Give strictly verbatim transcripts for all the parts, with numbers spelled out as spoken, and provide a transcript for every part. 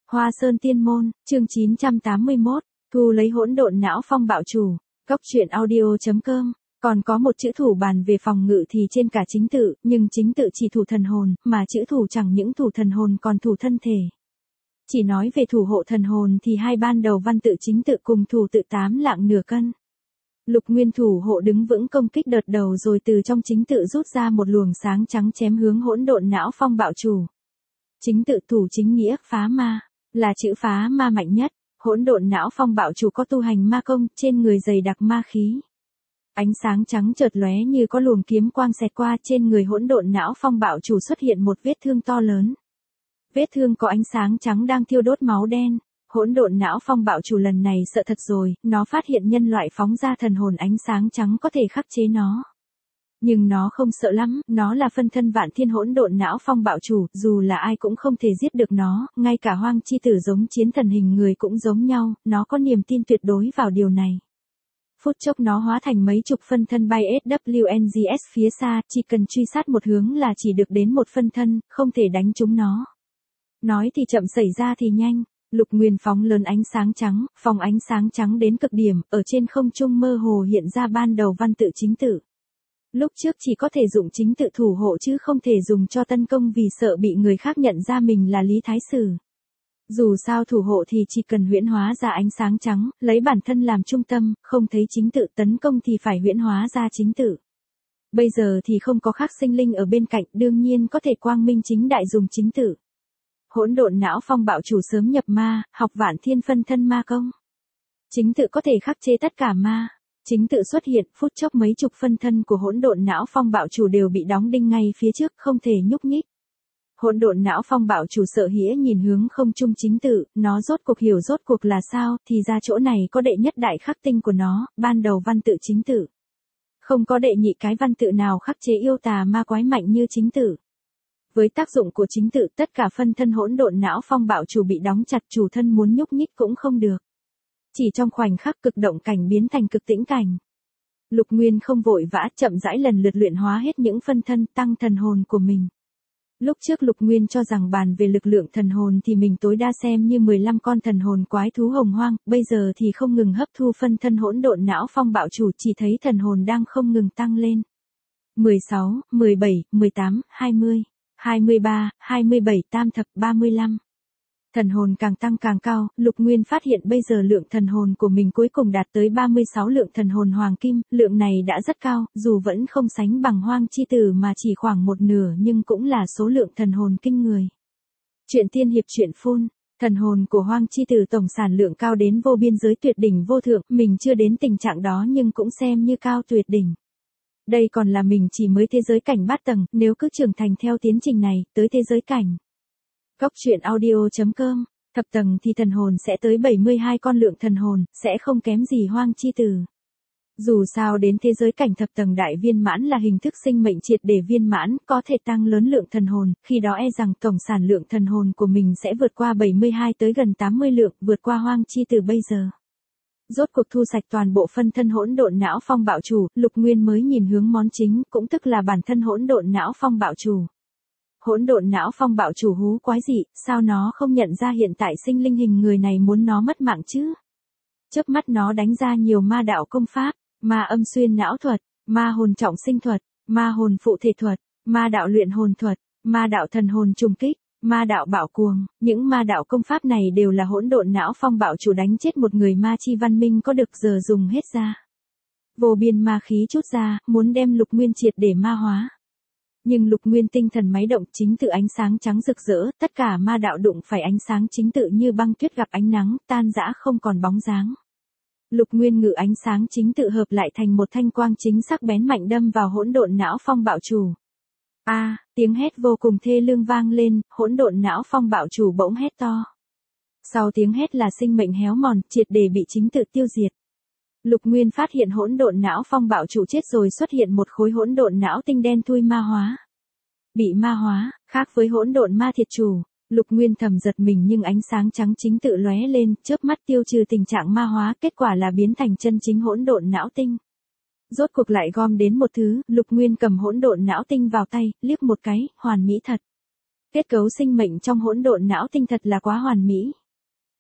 Hoa Sơn Tiên Môn, chương chín trăm tám mươi mốt, thu lấy hỗn độn não phong bạo chủ, Cốc truyện audio chấm com. Còn có một chữ thủ bàn về phòng ngự thì trên cả chính tự, nhưng chính tự chỉ thủ thần hồn, mà chữ thủ chẳng những thủ thần hồn còn thủ thân thể. Chỉ nói về thủ hộ thần hồn thì hai ban đầu văn tự chính tự cùng thủ tự tám lạng nửa cân. Lục Nguyên thủ hộ đứng vững công kích đợt đầu rồi từ trong chính tự rút ra một luồng sáng trắng chém hướng hỗn độn não phong bạo chủ. Chính tự thủ chính nghĩa, phá ma, là chữ phá ma mạnh nhất. Hỗn độn não phong bạo chủ có tu hành ma công, trên người dày đặc ma khí. Ánh sáng trắng chợt lóe như có luồng kiếm quang xẹt qua, trên người hỗn độn não phong bạo chủ xuất hiện một vết thương to lớn. Vết thương có ánh sáng trắng đang thiêu đốt máu đen. Hỗn độn não phong bạo chủ lần này sợ thật rồi, nó phát hiện nhân loại phóng ra thần hồn ánh sáng trắng có thể khắc chế nó. Nhưng nó không sợ lắm, nó là phân thân vạn thiên hỗn độn não phong bạo chủ, dù là ai cũng không thể giết được nó, ngay cả hoang chi tử giống chiến thần hình người cũng giống nhau, nó có niềm tin tuyệt đối vào điều này. Phút chốc nó hóa thành mấy chục phân thân bay ét vê en giê ét phía xa, chỉ cần truy sát một hướng là chỉ được đến một phân thân, không thể đánh trúng nó. Nói thì chậm xảy ra thì nhanh. Lục Nguyên phóng lớn ánh sáng trắng, phòng ánh sáng trắng đến cực điểm, ở trên không trung mơ hồ hiện ra ban đầu văn tự chính tự. Lúc trước chỉ có thể dùng chính tự thủ hộ chứ không thể dùng cho tấn công vì sợ bị người khác nhận ra mình là Lý Thái Sử. Dù sao thủ hộ thì chỉ cần huyễn hóa ra ánh sáng trắng, lấy bản thân làm trung tâm, không thấy chính tự tấn công thì phải huyễn hóa ra chính tự. Bây giờ thì không có khác sinh linh ở bên cạnh, đương nhiên có thể quang minh chính đại dùng chính tự. Hỗn độn não phong bạo chủ sớm nhập ma, học vạn thiên phân thân ma công. Chính tự có thể khắc chế tất cả ma. Chính tự xuất hiện, phút chốc mấy chục phân thân của hỗn độn não phong bạo chủ đều bị đóng đinh ngay phía trước, không thể nhúc nhích. Hỗn độn não phong bạo chủ sợ hãi nhìn hướng không trung chính tự, nó rốt cuộc hiểu rốt cuộc là sao, thì ra chỗ này có đệ nhất đại khắc tinh của nó, ban đầu văn tự chính tự. Không có đệ nhị cái văn tự nào khắc chế yêu tà ma quái mạnh như chính tự. Với tác dụng của chính tự, tất cả phân thân hỗn độn não phong bạo chủ bị đóng chặt, chủ thân muốn nhúc nhích cũng không được. Chỉ trong khoảnh khắc cực động cảnh biến thành cực tĩnh cảnh. Lục Nguyên không vội vã, chậm rãi lần lượt luyện hóa hết những phân thân, tăng thần hồn của mình. Lúc trước Lục Nguyên cho rằng bàn về lực lượng thần hồn thì mình tối đa xem như mười lăm con thần hồn quái thú hồng hoang, bây giờ thì không ngừng hấp thu phân thân hỗn độn não phong bạo chủ, chỉ thấy thần hồn đang không ngừng tăng lên. mười sáu, mười bảy, mười tám, hai mươi, hai mươi ba, hai mươi bảy, tam thập, ba mươi lăm. Thần hồn càng tăng càng cao, Lục Nguyên phát hiện bây giờ lượng thần hồn của mình cuối cùng đạt tới ba mươi sáu lượng thần hồn hoàng kim, lượng này đã rất cao, dù vẫn không sánh bằng hoang chi tử mà chỉ khoảng một nửa nhưng cũng là số lượng thần hồn kinh người. Truyện tiên hiệp truyện phun, thần hồn của hoang chi tử tổng sản lượng cao đến vô biên giới tuyệt đỉnh vô thượng, mình chưa đến tình trạng đó nhưng cũng xem như cao tuyệt đỉnh. Đây còn là mình chỉ mới thế giới cảnh bát tầng, nếu cứ trưởng thành theo tiến trình này, tới thế giới cảnh. Cốc truyện audio chấm com, thập tầng thì thần hồn sẽ tới bảy mươi hai con lượng thần hồn, sẽ không kém gì hoang chi tử. Dù sao đến thế giới cảnh thập tầng đại viên mãn là hình thức sinh mệnh triệt để viên mãn, có thể tăng lớn lượng thần hồn, khi đó e rằng tổng sản lượng thần hồn của mình sẽ vượt qua bảy mươi hai tới gần tám mươi lượng, vượt qua hoang chi tử bây giờ. Rốt cuộc thu sạch toàn bộ phân thân hỗn độn não phong bạo chủ, Lục Nguyên mới nhìn hướng món chính, cũng tức là bản thân hỗn độn não phong bạo chủ. Hỗn độn não phong bạo chủ hú quái dị, sao nó không nhận ra hiện tại sinh linh hình người này muốn nó mất mạng chứ? Chớp mắt nó đánh ra nhiều ma đạo công pháp, ma âm xuyên não thuật, ma hồn trọng sinh thuật, ma hồn phụ thể thuật, ma đạo luyện hồn thuật, ma đạo thần hồn trùng kích, ma đạo bạo cuồng. Những ma đạo công pháp này đều là hỗn độn não phong bạo chủ đánh chết một người ma chi văn minh có được giờ dùng hết ra. Vô biên ma khí chút ra, muốn đem Lục Nguyên triệt để ma hóa. Nhưng Lục Nguyên tinh thần máy động, chính tự ánh sáng trắng rực rỡ, tất cả ma đạo đụng phải ánh sáng chính tự như băng tuyết gặp ánh nắng, tan rã không còn bóng dáng. Lục Nguyên ngự ánh sáng chính tự hợp lại thành một thanh quang chính sắc bén mạnh đâm vào hỗn độn não phong bạo chủ. A, à, tiếng hét vô cùng thê lương vang lên, hỗn độn não phong bạo chủ bỗng hét to. Sau tiếng hét là sinh mệnh héo mòn, triệt để bị chính tự tiêu diệt. Lục Nguyên phát hiện hỗn độn não phong bạo chủ chết rồi, xuất hiện một khối hỗn độn não tinh đen thui ma hóa. Bị ma hóa, khác với hỗn độn ma thiệt chủ, Lục Nguyên thầm giật mình nhưng ánh sáng trắng chính tự lóe lên, chớp mắt tiêu trừ tình trạng ma hóa, kết quả là biến thành chân chính hỗn độn não tinh. Rốt cuộc lại gom đến một thứ, Lục Nguyên cầm hỗn độn não tinh vào tay, liếc một cái, hoàn mỹ thật. Kết cấu sinh mệnh trong hỗn độn não tinh thật là quá hoàn mỹ.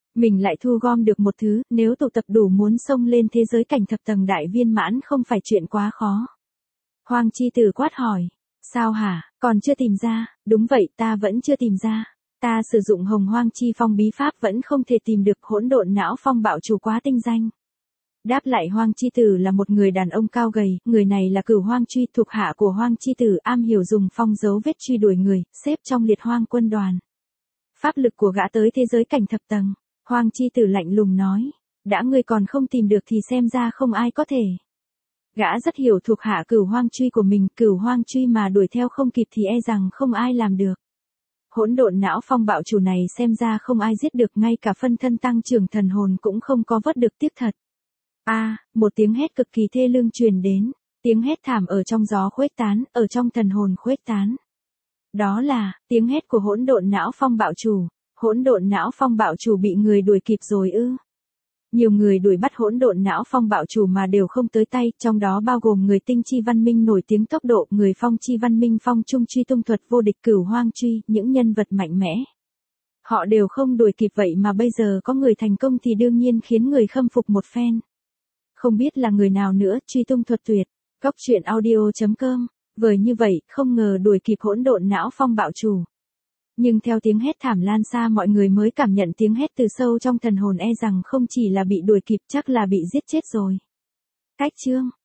Mình lại thu gom được một thứ, nếu tụ tập đủ muốn xông lên thế giới cảnh thập tầng đại viên mãn không phải chuyện quá khó. Hoang chi tử quát hỏi. Sao hả, còn chưa tìm ra? Đúng vậy, ta vẫn chưa tìm ra. Ta sử dụng hồng hoang chi phong bí pháp vẫn không thể tìm được, hỗn độn não phong bạo chủ quá tinh danh. Đáp lại Hoang chi tử là một người đàn ông cao gầy, người này là Cửu Hoang Truy, thuộc hạ của Hoang chi tử, am hiểu dùng phong dấu vết truy đuổi người, xếp trong liệt hoang quân đoàn. Pháp lực của gã tới thế giới cảnh thập tầng. Hoang chi tử lạnh lùng nói. Đã ngươi còn không tìm được thì xem ra không ai có thể. Gã rất hiểu thuộc hạ Cửu Hoang Truy của mình, Cửu Hoang Truy mà đuổi theo không kịp thì e rằng không ai làm được. Hỗn độn não phong bạo chủ này xem ra không ai giết được, ngay cả phân thân tăng trưởng thần hồn cũng không có vớt được, tiếc thật. A, à, một tiếng hét cực kỳ thê lương truyền đến, tiếng hét thảm ở trong gió khuếch tán, ở trong thần hồn khuếch tán. Đó là tiếng hét của hỗn độn não phong bạo chủ. Hỗn độn não phong bạo chủ bị người đuổi kịp rồi ư? Nhiều người đuổi bắt hỗn độn não phong bạo chủ mà đều không tới tay, trong đó bao gồm người tinh chi văn minh nổi tiếng tốc độ, người phong chi văn minh phong trung truy tung thuật vô địch Cửu Hoang Truy, những nhân vật mạnh mẽ. Họ đều không đuổi kịp, vậy mà bây giờ có người thành công thì đương nhiên khiến người khâm phục một phen. Không biết là người nào nữa, truy tung thuật tuyệt. Góc truyện audio chấm com. Vời như vậy, không ngờ đuổi kịp hỗn độn não phong bạo chủ. Nhưng theo tiếng hét thảm lan xa, mọi người mới cảm nhận tiếng hét từ sâu trong thần hồn, e rằng không chỉ là bị đuổi kịp, chắc là bị giết chết rồi. Cách chương